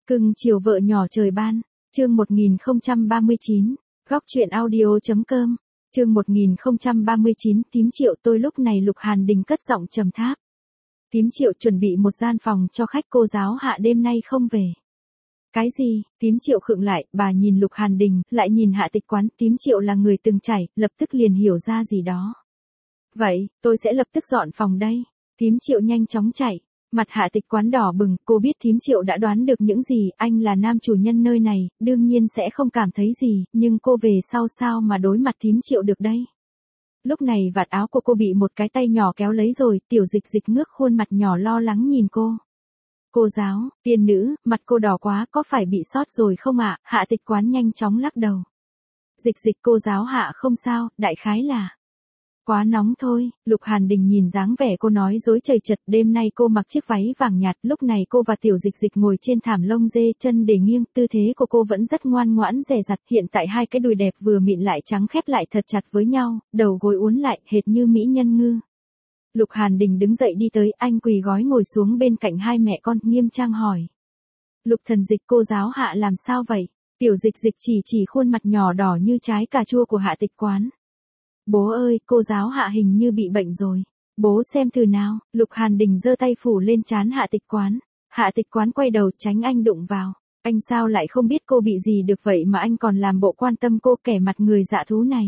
Cưng chiều vợ nhỏ trời ban, chương 1039, góc truyện audio.com, chương 1039, Tím Triệu tôi lúc này Lục Hàn Đình cất giọng trầm tháp. Tím Triệu chuẩn bị một gian phòng cho khách cô giáo Hạ đêm nay không về. Cái gì? Tím Triệu khựng lại, bà nhìn Lục Hàn Đình, lại nhìn Hạ Tịch Quán, Tím Triệu là người từng trải, lập tức liền hiểu ra gì đó. Vậy, tôi sẽ lập tức dọn phòng đây. Tím Triệu nhanh chóng chạy. Mặt Hạ Tịch Quán đỏ bừng, cô biết Tím Triệu đã đoán được những gì, anh là nam chủ nhân nơi này, đương nhiên sẽ không cảm thấy gì, nhưng cô về sau sao mà đối mặt Tím Triệu được đây. Lúc này vạt áo của cô bị một cái tay nhỏ kéo lấy rồi, Tiểu Dịch Dịch ngước khuôn mặt nhỏ lo lắng nhìn cô. Cô giáo, tiên nữ, mặt cô đỏ quá, có phải bị sót rồi không ạ? Hạ Tịch Quán nhanh chóng lắc đầu. Dịch Dịch cô giáo Hạ không sao, đại khái là quá nóng thôi. Lục Hàn Đình nhìn dáng vẻ cô nói dối chầy chật, đêm nay cô mặc chiếc váy vàng nhạt, lúc này cô và Tiểu Dịch Dịch ngồi trên thảm lông dê, chân để nghiêng, tư thế của cô vẫn rất ngoan ngoãn dè dặt, hiện tại hai cái đùi đẹp vừa mịn lại trắng khép lại thật chặt với nhau, đầu gối uốn lại, hệt như mỹ nhân ngư. Lục Hàn Đình đứng dậy đi tới, anh quỳ gói ngồi xuống bên cạnh hai mẹ con, nghiêm trang hỏi. Lục Thần Dịch cô giáo Hạ làm sao vậy? Tiểu Dịch Dịch chỉ khuôn mặt nhỏ đỏ như trái cà chua của Hạ Tịch Quán. Bố ơi, cô giáo Hạ hình như bị bệnh rồi. Bố xem thử nào. Lục Hàn Đình giơ tay phủ lên trán Hạ Tịch Quán. Hạ Tịch Quán quay đầu tránh anh đụng vào. Anh sao lại không biết cô bị gì được vậy mà anh còn làm bộ quan tâm cô, kẻ mặt người dạ thú này.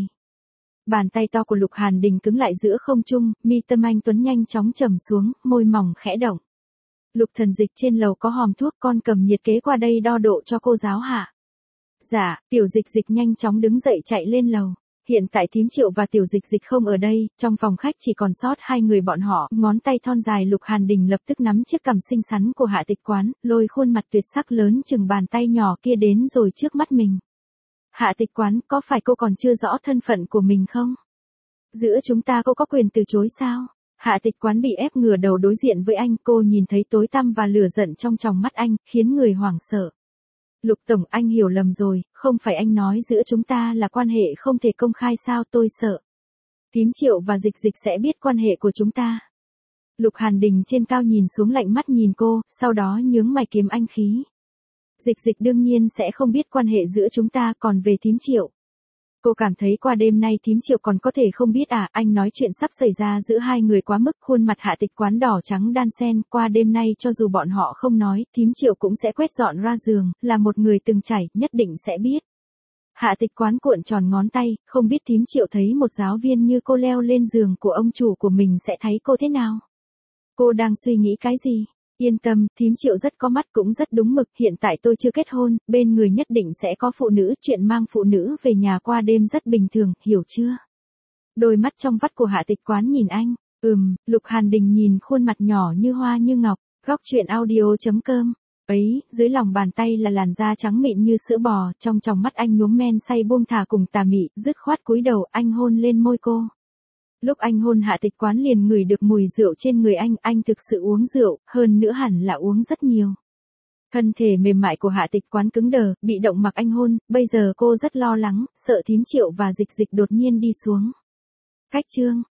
Bàn tay to của Lục Hàn Đình cứng lại giữa không trung, mi tâm anh Tuấn nhanh chóng trầm xuống, môi mỏng khẽ động. Lục Thần Dịch trên lầu có hòm thuốc, con cầm nhiệt kế qua đây đo độ cho cô giáo Hạ. Dạ, Tiểu Dịch Dịch nhanh chóng đứng dậy chạy lên lầu. Hiện tại Tím Triệu và Tiểu Dịch Dịch không ở đây, trong phòng khách chỉ còn sót hai người bọn họ, ngón tay thon dài Lục Hàn Đình lập tức nắm chiếc cằm xinh xắn của Hạ Tịch Quán, lôi khuôn mặt tuyệt sắc lớn chừng bàn tay nhỏ kia đến rồi trước mắt mình. Hạ Tịch Quán, có phải cô còn chưa rõ thân phận của mình không? Giữa chúng ta cô có quyền từ chối sao? Hạ Tịch Quán bị ép ngửa đầu đối diện với anh, cô nhìn thấy tối tăm và lửa giận trong tròng mắt anh, khiến người hoảng sợ. Lục Tổng, anh hiểu lầm rồi, không phải anh nói giữa chúng ta là quan hệ không thể công khai sao, tôi sợ. Tím Triệu và Dịch Dịch sẽ biết quan hệ của chúng ta. Lục Hàn Đình trên cao nhìn xuống lạnh mắt nhìn cô, sau đó nhướng mày kiếm anh khí. Dịch Dịch đương nhiên sẽ không biết quan hệ giữa chúng ta, còn về Tím Triệu. Cô cảm thấy qua đêm nay Tím Triệu còn có thể không biết à, anh nói chuyện sắp xảy ra giữa hai người quá mức, khuôn mặt Hạ Tịch Quán đỏ trắng đan xen, qua đêm nay cho dù bọn họ không nói, Tím Triệu cũng sẽ quét dọn ra giường, là một người từng trải, nhất định sẽ biết. Hạ Tịch Quán cuộn tròn ngón tay, không biết Tím Triệu thấy một giáo viên như cô leo lên giường của ông chủ của mình sẽ thấy cô thế nào. Cô đang suy nghĩ cái gì? Yên tâm, Tím Triệu rất có mắt cũng rất đúng mực, hiện tại tôi chưa kết hôn, bên người nhất định sẽ có phụ nữ, chuyện mang phụ nữ về nhà qua đêm rất bình thường, hiểu chưa? Đôi mắt trong vắt của Hạ Tịch Quán nhìn anh, Lục Hàn Đình nhìn khuôn mặt nhỏ như hoa như ngọc, góc truyện audio.com. Ấy, dưới lòng bàn tay là làn da trắng mịn như sữa bò, trong tròng mắt anh nhuốm men say buông thả cùng tà mị, dứt khoát cúi đầu, anh hôn lên môi cô. Lúc anh hôn Hạ Tịch Quán liền ngửi được mùi rượu trên người anh thực sự uống rượu, hơn nữa hẳn là uống rất nhiều. Thân thể mềm mại của Hạ Tịch Quán cứng đờ, bị động mặc anh hôn, bây giờ cô rất lo lắng, sợ Tím Triệu và Dịch Dịch đột nhiên đi xuống. Cách chương.